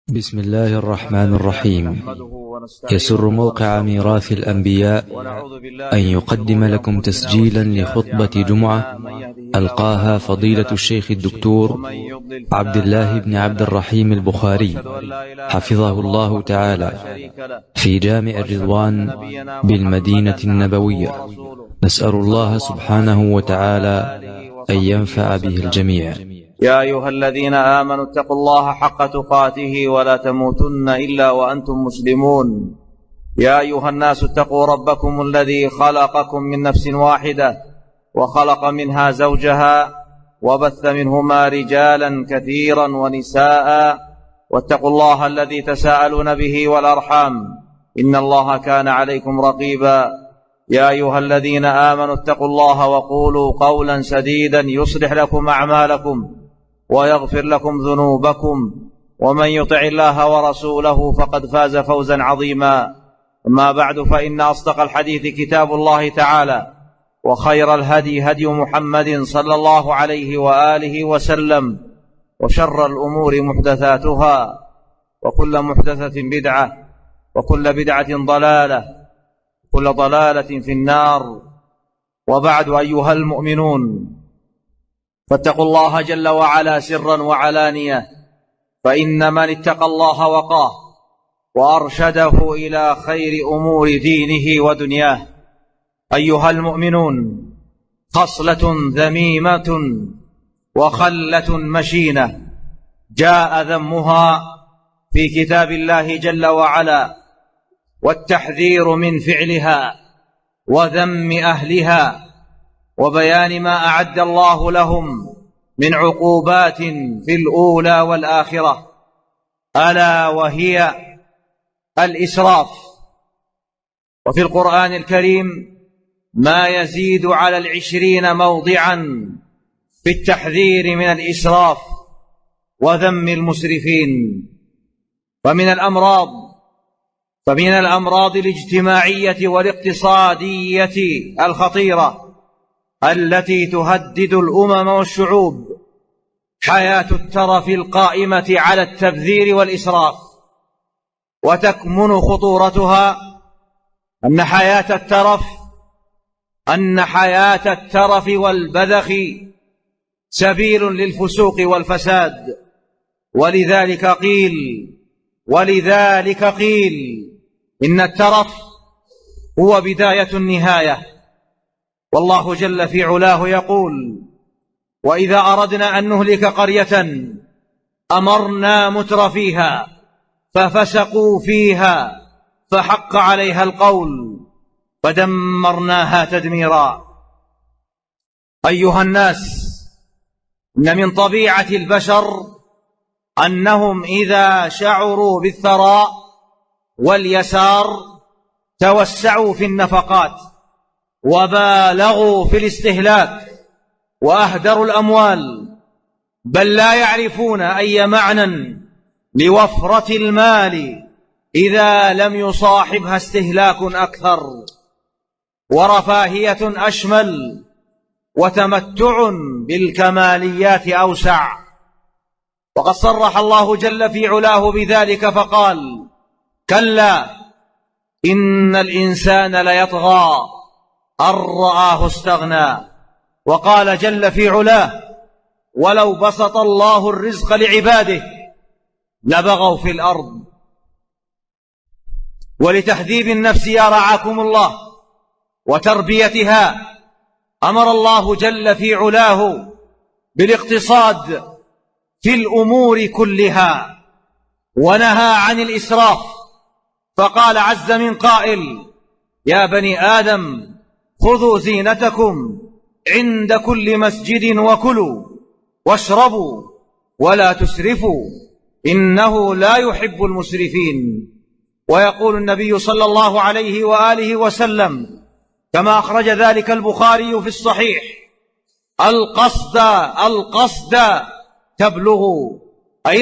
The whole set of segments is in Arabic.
بسم الله الرحمن الرحيم. يسر موقع ميراث الأنبياء أن يقدم لكم تسجيلا لخطبة جمعة ألقاها فضيلة الشيخ الدكتور عبد الله بن عبد الرحيم البخاري حفظه الله تعالى في جامع الرضوان بالمدينة النبوية. نسأل الله سبحانه وتعالى أن ينفع به الجميع. يا أيها الذين آمنوا اتقوا الله حق تقاته ولا تموتن إلا وأنتم مسلمون. يا أيها الناس اتقوا ربكم الذي خلقكم من نفس واحدة وخلق منها زوجها وبث منهما رجالا كثيرا ونساء، واتقوا الله الذي تساءلون به والأرحام إن الله كان عليكم رقيبا. يا أيها الذين آمنوا اتقوا الله وقولوا قولا سديدا يصلح لكم أعمالكم ويغفر لكم ذنوبكم، ومن يطع الله ورسوله فقد فاز فوزا عظيما. أما بعد، فإن أصدق الحديث كتاب الله تعالى، وخير الهدي هدي محمد صلى الله عليه وآله وسلم، وشر الأمور محدثاتها، وكل محدثة بدعة، وكل بدعة ضلالة، كل ضلالة في النار. وبعد، أيها المؤمنون، فاتقوا الله جل وعلا سرا وعلانية، فإن من اتقى الله وقاه وأرشده إلى خير أمور دينه ودنياه. أيها المؤمنون، خصلة ذميمة وخلة مشينة جاء ذمها في كتاب الله جل وعلا، والتحذير من فعلها وذم أهلها، وبيان ما أعد الله لهم من عقوبات في الأولى والآخرة، ألا وهي الإسراف. وفي القرآن الكريم ما يزيد على 20 موضعا في التحذير من الإسراف وذم المسرفين. فمن الأمراض الاجتماعية والاقتصادية الخطيرة التي تهدد الأمم والشعوب حياة الترف القائمة على التبذير والإسراف. وتكمن خطورتها أن حياة الترف والبذخ سبيل للفسوق والفساد. ولذلك قيل إن الترف هو بداية النهاية. والله جل في علاه يقول: وإذا أردنا أن نهلك قرية أمرنا مترفيها ففسقوا فيها فحق عليها القول فدمرناها تدميرا. أيها الناس، إن من طبيعة البشر أنهم إذا شعروا بالثراء واليسار توسعوا في النفقات وبالغوا في الاستهلاك وأهدروا الأموال، بل لا يعرفون أي معنى لوفرة المال إذا لم يصاحبها استهلاك أكثر ورفاهية أشمل وتمتع بالكماليات أوسع. وقد صرح الله جل في علاه بذلك فقال: كلا إن الإنسان ليطغى أن رآه استغنى. وقال جل في علاه: ولو بسط الله الرزق لعباده لبغوا في الأرض. ولتهذيب النفس يا رعاكم الله وتربيتها أمر الله جل في علاه بالاقتصاد في الأمور كلها، ونهى عن الإسراف، فقال عز من قائل: يا بني آدم خذوا زينتكم عند كل مسجد وكلوا واشربوا ولا تسرفوا إنه لا يحب المسرفين. ويقول النبي صلى الله عليه وآله وسلم كما أخرج ذلك البخاري في الصحيح: القصد تبلغوا، أي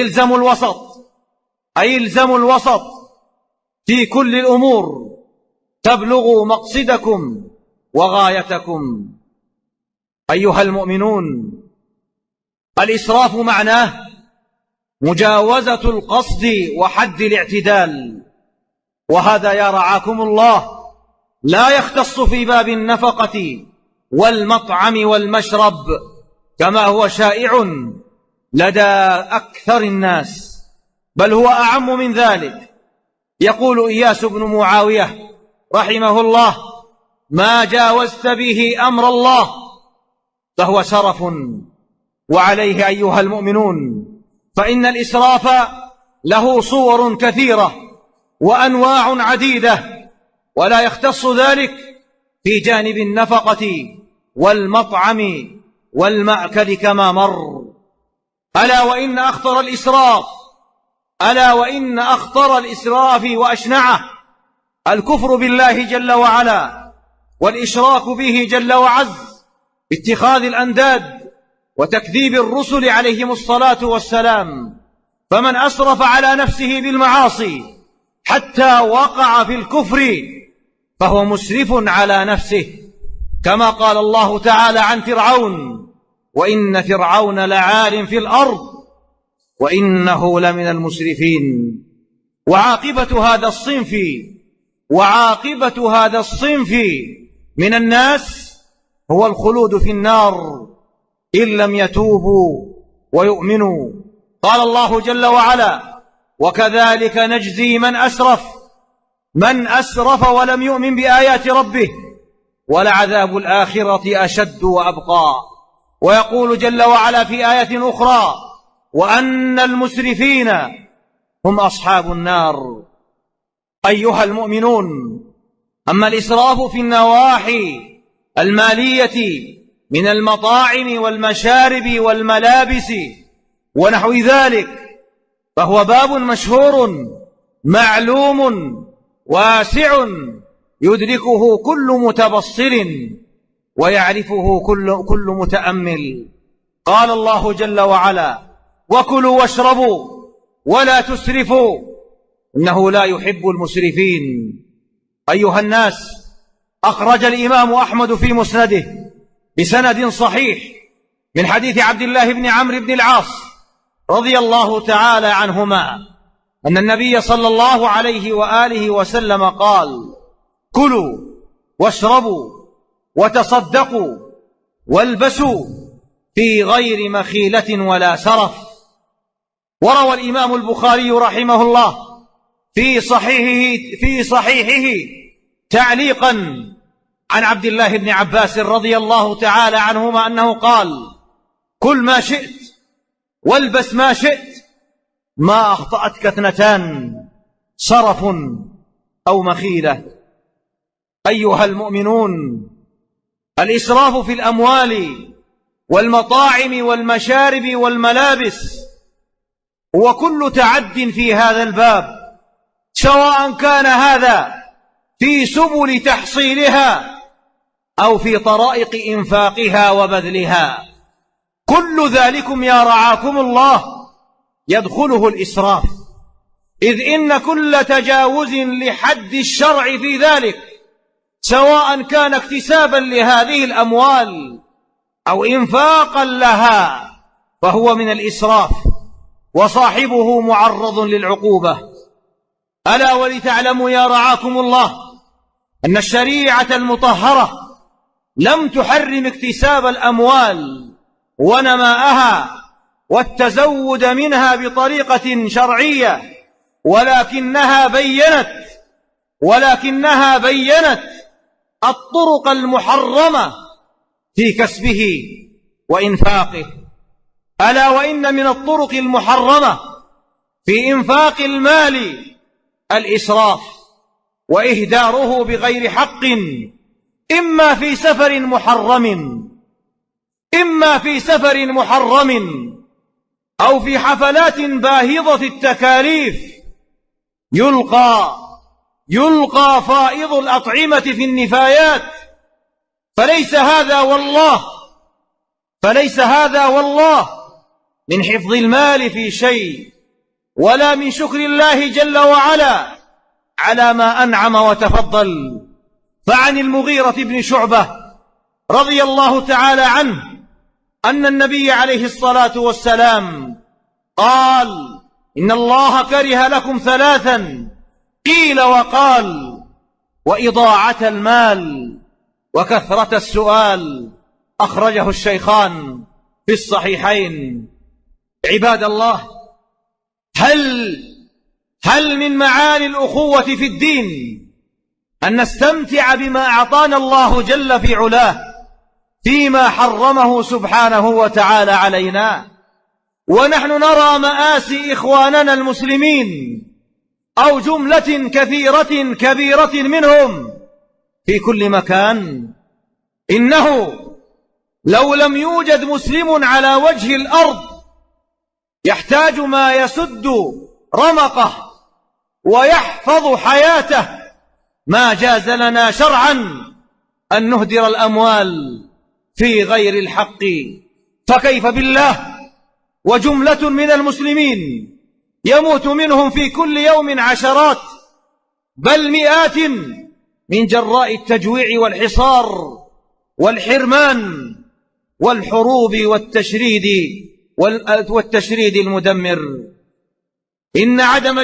الزموا الوسط في كل الأمور تبلغوا مقصدكم وغايتكم. أيها المؤمنون، الإسراف معناه مجاوزة القصد وحد الاعتدال. وهذا يا رعاكم الله لا يختص في باب النفقة والمطعم والمشرب كما هو شائع لدى أكثر الناس، بل هو أعم من ذلك. يقول إياس بن معاوية رحمه الله: ما جاوزت به أمر الله فهو سرف. وعليه أيها المؤمنون فإن الإسراف له صور كثيرة وأنواع عديدة، ولا يختص ذلك في جانب النفقة والمطعم والمأكل كما مر. ألا وإن أخطر الإسراف وأشنعه الكفر بالله جل وعلا والإشراك به جل وعز باتخاذ الأنداد وتكذيب الرسل عليهم الصلاة والسلام. فمن أسرف على نفسه بالمعاصي حتى وقع في الكفر فهو مسرف على نفسه، كما قال الله تعالى عن فرعون: وإن فرعون لعال في الأرض وإنه لمن المسرفين. وعاقبة هذا الصنف من الناس هو الخلود في النار إن لم يتوبوا ويؤمنوا. قال الله جل وعلا: وكذلك نجزي من أسرف ولم يؤمن بآيات ربه ولعذاب الآخرة أشد وأبقى. ويقول جل وعلا في آية أخرى: وأن المسرفين هم أصحاب النار. أيها المؤمنون، أما الإسراف في النواحي المالية من المطاعم والمشارب والملابس ونحو ذلك فهو باب مشهور معلوم واسع يدركه كل متبصر ويعرفه كل متأمل. قال الله جل وعلا: وكلوا واشربوا ولا تسرفوا إنه لا يحب المسرفين. أيها الناس، أخرج الإمام أحمد في مسنده بسند صحيح من حديث عبد الله بن عمرو بن العاص رضي الله تعالى عنهما أن النبي صلى الله عليه وآله وسلم قال: كلوا واشربوا وتصدقوا والبسوا في غير مخيلة ولا سرف. وروى الإمام البخاري رحمه الله في صحيحه تعليقا عن عبد الله بن عباس رضي الله تعالى عنهما أنه قال: كل ما شئت والبس ما شئت ما أخطأتك اثنتان: سرف أو مخيلة. أيها المؤمنون، الإسراف في الأموال والمطاعم والمشارب والملابس هو كل تعد في هذا الباب، سواء كان هذا في سبل تحصيلها أو في طرائق إنفاقها وبذلها. كل ذلكم يا رعاكم الله يدخله الإسراف، إذ إن كل تجاوز لحد الشرع في ذلك، سواء كان اكتسابا لهذه الأموال أو إنفاقا لها، فهو من الإسراف وصاحبه معرض للعقوبة. ألا ولتعلموا يا رعاكم الله أن الشريعة المطهرة لم تحرم اكتساب الأموال ونماءها والتزود منها بطريقة شرعية، ولكنها بينت الطرق المحرمة في كسبه وإنفاقه. ألا وإن من الطرق المحرمة في إنفاق المال الإسراف وإهداره بغير حق، إما في سفر محرم أو في حفلات باهظة التكاليف يلقى فائض الأطعمة في النفايات، فليس هذا والله من حفظ المال في شيء، ولا من شكر الله جل وعلا على ما أنعم وتفضل. فعن المغيرة بن شعبة رضي الله تعالى عنه أن النبي عليه الصلاة والسلام قال: إن الله كره لكم ثلاثا، قيل وقال: وإضاعة المال وكثرة السؤال. أخرجه الشيخان في الصحيحين. عباد الله، هل من معاني الأخوة في الدين أن نستمتع بما أعطانا الله جل في علاه فيما حرمه سبحانه وتعالى علينا، ونحن نرى مآسي إخواننا المسلمين أو جملة كثيرة كبيرة منهم في كل مكان؟ إنه لو لم يوجد مسلم على وجه الأرض يحتاج ما يسد رمقه ويحفظ حياته ما جاز لنا شرعا أن نهدر الأموال في غير الحق، فكيف بالله وجملة من المسلمين يموت منهم في كل يوم عشرات بل مئات من جراء التجويع والحصار والحرمان والحروب والتشريد المدمر. إن عدم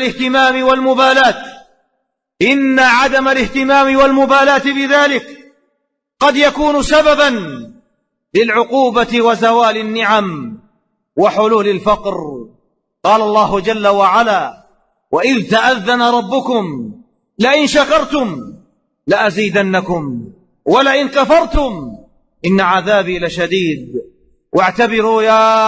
الاهتمام والمبالاة بذلك قد يكون سببا للعقوبة وزوال النعم وحلول الفقر. قال الله جل وعلا: وإذ تأذن ربكم لئن شكرتم لأزيدنكم ولئن كفرتم إن عذابي لشديد. واعتبروا يا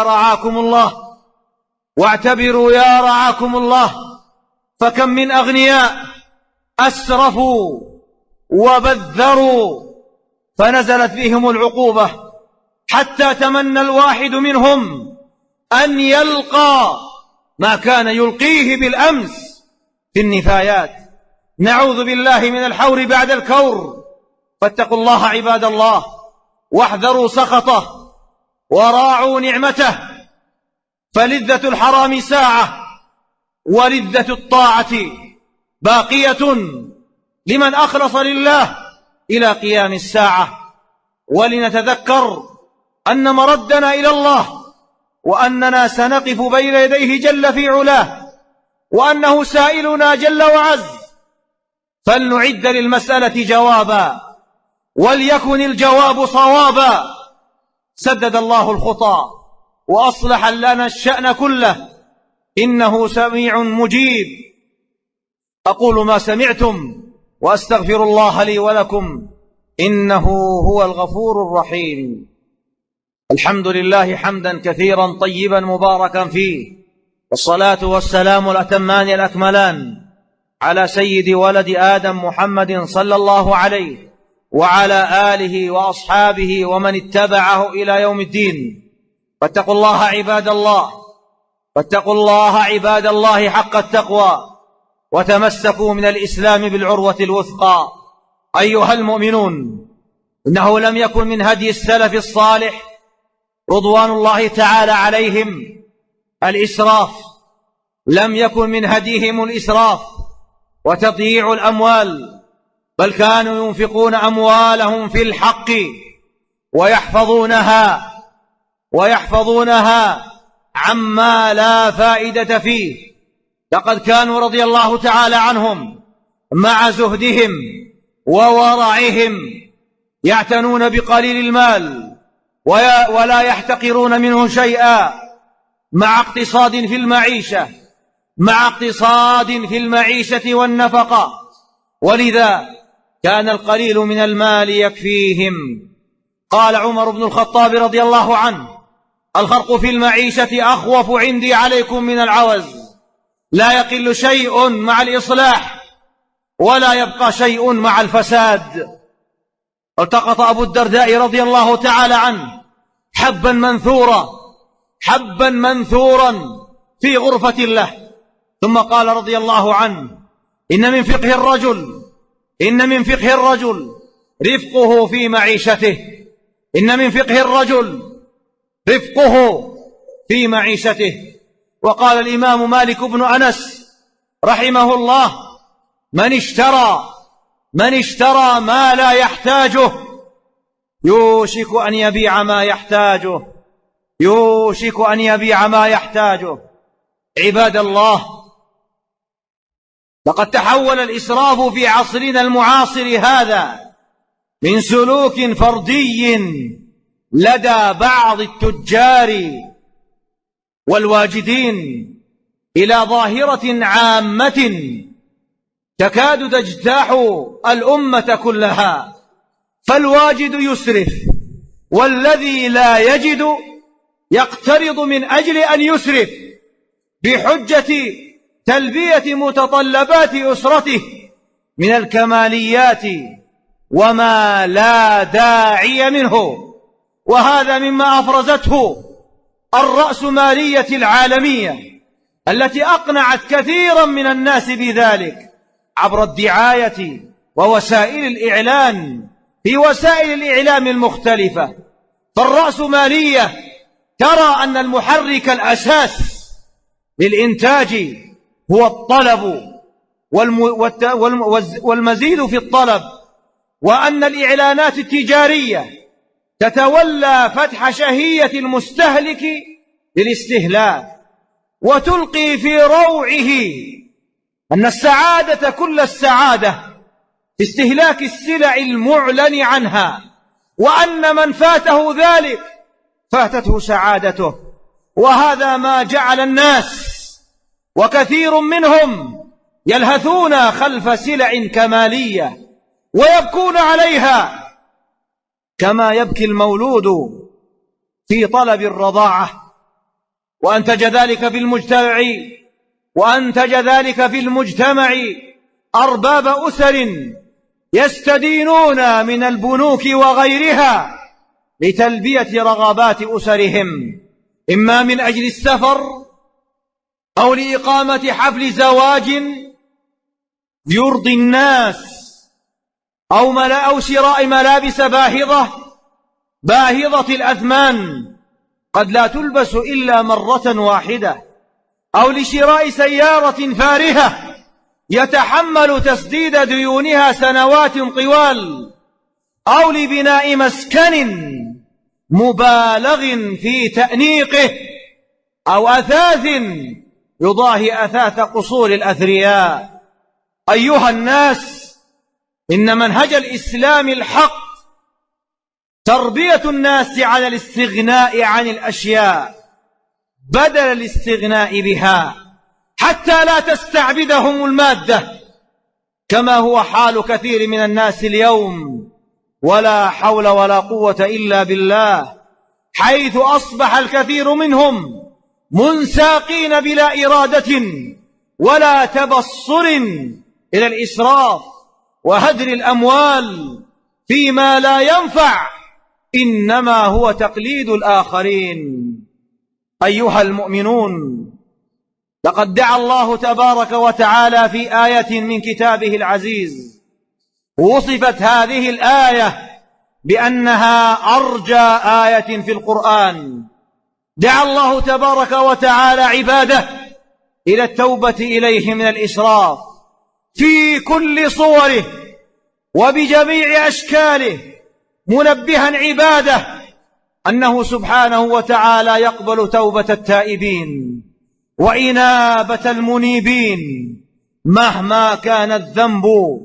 رعاكم الله فكم من أغنياء أسرفوا وبذروا فنزلت بهم العقوبة حتى تمنى الواحد منهم أن يلقى ما كان يلقيه بالأمس في النفايات. نعوذ بالله من الحور بعد الكور. فاتقوا الله عباد الله، واحذروا سخطه وراعوا نعمته، فلذة الحرام ساعة ولذة الطاعة باقية لمن أخلص لله إلى قيام الساعة. ولنتذكر أن مردنا إلى الله، وأننا سنقف بين يديه جل في علاه، وأنه سائلنا جل وعز، فلنعد للمسألة جوابا وليكن الجواب صوابا. سدد الله الخطى وأصلح لنا الشأن كله، إنه سميع مجيب. أقول ما سمعتم وأستغفر الله لي ولكم، إنه هو الغفور الرحيم. الحمد لله حمدا كثيرا طيبا مباركا فيه، والصلاة والسلام الأتمان الأكملان على سيد ولد آدم محمد صلى الله عليه وعلى آله وأصحابه ومن اتبعه إلى يوم الدين. فاتقوا الله عباد الله حق التقوى، وتمسكوا من الإسلام بالعروة الوثقى. أيها المؤمنون، إنه لم يكن من هدي السلف الصالح رضوان الله تعالى عليهم الإسراف، لم يكن من هديهم الإسراف وتضييع الأموال، بل كانوا ينفقون أموالهم في الحق ويحفظونها عما لا فائدة فيه. لقد كانوا رضي الله تعالى عنهم مع زهدهم وورعهم يعتنون بقليل المال ولا يحتقرون منه شيئا، مع اقتصاد في المعيشة والنفقة. ولذا كان القليل من المال يكفيهم. قال عمر بن الخطاب رضي الله عنه: الخرق في المعيشة أخوف عندي عليكم من العوز، لا يقل شيء مع الإصلاح ولا يبقى شيء مع الفساد. التقط أبو الدرداء رضي الله تعالى عنه حبا منثورا في غرفة له، ثم قال رضي الله عنه: إن من فقه الرجل رفقه في معيشته، وقال الإمام مالك بن أنس رحمه الله: من اشترى ما لا يحتاجه يوشك أن يبيع ما يحتاجه. عباد الله، لقد تحول الإسراف في عصرنا المعاصر هذا من سلوك فردي لدى بعض التجار والواجدين إلى ظاهرة عامة تكاد تجتاح الأمة كلها. فالواجد يسرف، والذي لا يجد يقترض من أجل أن يسرف بحجة تلبية متطلبات أسرته من الكماليات وما لا داعي منه. وهذا مما أفرزته الرأسمالية العالمية التي أقنعت كثيرا من الناس بذلك عبر الدعاية ووسائل الإعلان في وسائل الإعلام المختلفة. فالرأسمالية ترى أن المحرك الأساس للإنتاج هو الطلب والمزيد في الطلب، وأن الإعلانات التجارية تتولى فتح شهية المستهلك للاستهلاك، وتلقي في روعه أن السعادة كل السعادة في استهلاك السلع المعلن عنها، وأن من فاته ذلك فاتته سعادته. وهذا ما جعل الناس وكثير منهم يلهثون خلف سلع كمالية ويبكون عليها كما يبكي المولود في طلب الرضاعة. وأنتج ذلك في المجتمع أرباب أسر يستدينون من البنوك وغيرها لتلبية رغبات أسرهم، إما من أجل السفر أو لإقامة حفل زواج يرضي الناس، أو شراء ملابس باهظة الأثمان قد لا تلبس إلا مرة واحدة، أو لشراء سيارة فارهة يتحمل تسديد ديونها سنوات طوال، أو لبناء مسكن مبالغ في تأنيقه، أو أثاث يضاهي أثاث قصور الأثرياء. أيها الناس، إن منهج الإسلام الحق تربية الناس على الاستغناء عن الأشياء بدل الاستغناء بها، حتى لا تستعبدهم المادة كما هو حال كثير من الناس اليوم، ولا حول ولا قوة إلا بالله، حيث أصبح الكثير منهم منساقين بلا إرادة ولا تبصر إلى الإسراف وهدر الأموال فيما لا ينفع، إنما هو تقليد الآخرين. أيها المؤمنون، لقد دعا الله تبارك وتعالى في آية من كتابه العزيز وصفت هذه الآية بأنها أرجى آية في القرآن. دعا الله تبارك وتعالى عباده إلى التوبة إليه من الإسراف في كل صوره وبجميع أشكاله، منبها عباده أنه سبحانه وتعالى يقبل توبة التائبين وإنابة المنيبين مهما كان الذنب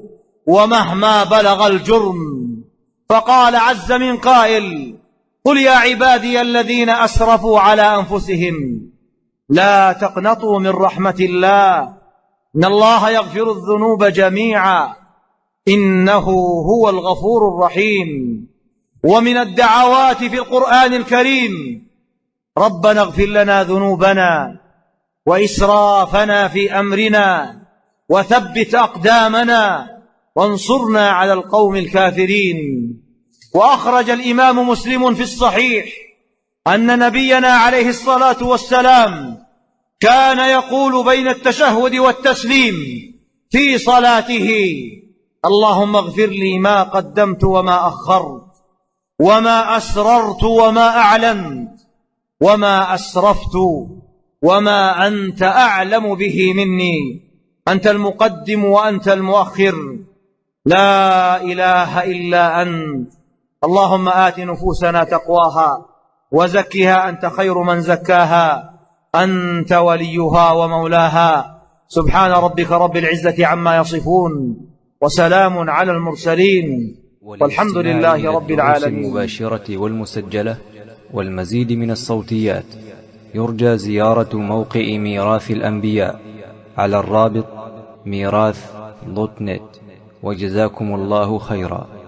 ومهما بلغ الجرم. فقال عز من قائل: قل يا عبادي الذين أسرفوا على أنفسهم لا تقنطوا من رحمة الله إن الله يغفر الذنوب جميعا إنه هو الغفور الرحيم. ومن الدعوات في القرآن الكريم: ربنا اغفر لنا ذنوبنا وإسرافنا في أمرنا وثبت أقدامنا وانصرنا على القوم الكافرين. وأخرج الإمام مسلم في الصحيح أن نبينا عليه الصلاة والسلام كان يقول بين التشهد والتسليم في صلاته: اللهم اغفر لي ما قدمت وما أخرت وما أسررت وما أعلنت وما أسرفت وما أنت أعلم به مني، أنت المقدم وأنت المؤخر، لا إله إلا أنت. اللهم آت نفوسنا تقواها وزكها أنت خير من زكاها، أنت وليها ومولاها. سبحان ربك رب العزة عما يصفون، وسلام على المرسلين، والحمد لله رب العالمين. المباشرة والمسجلة والمزيد من الصوتيات يرجى زيارة موقع ميراث الأنبياء على الرابط ميراث.net. وجزاكم الله خيرا.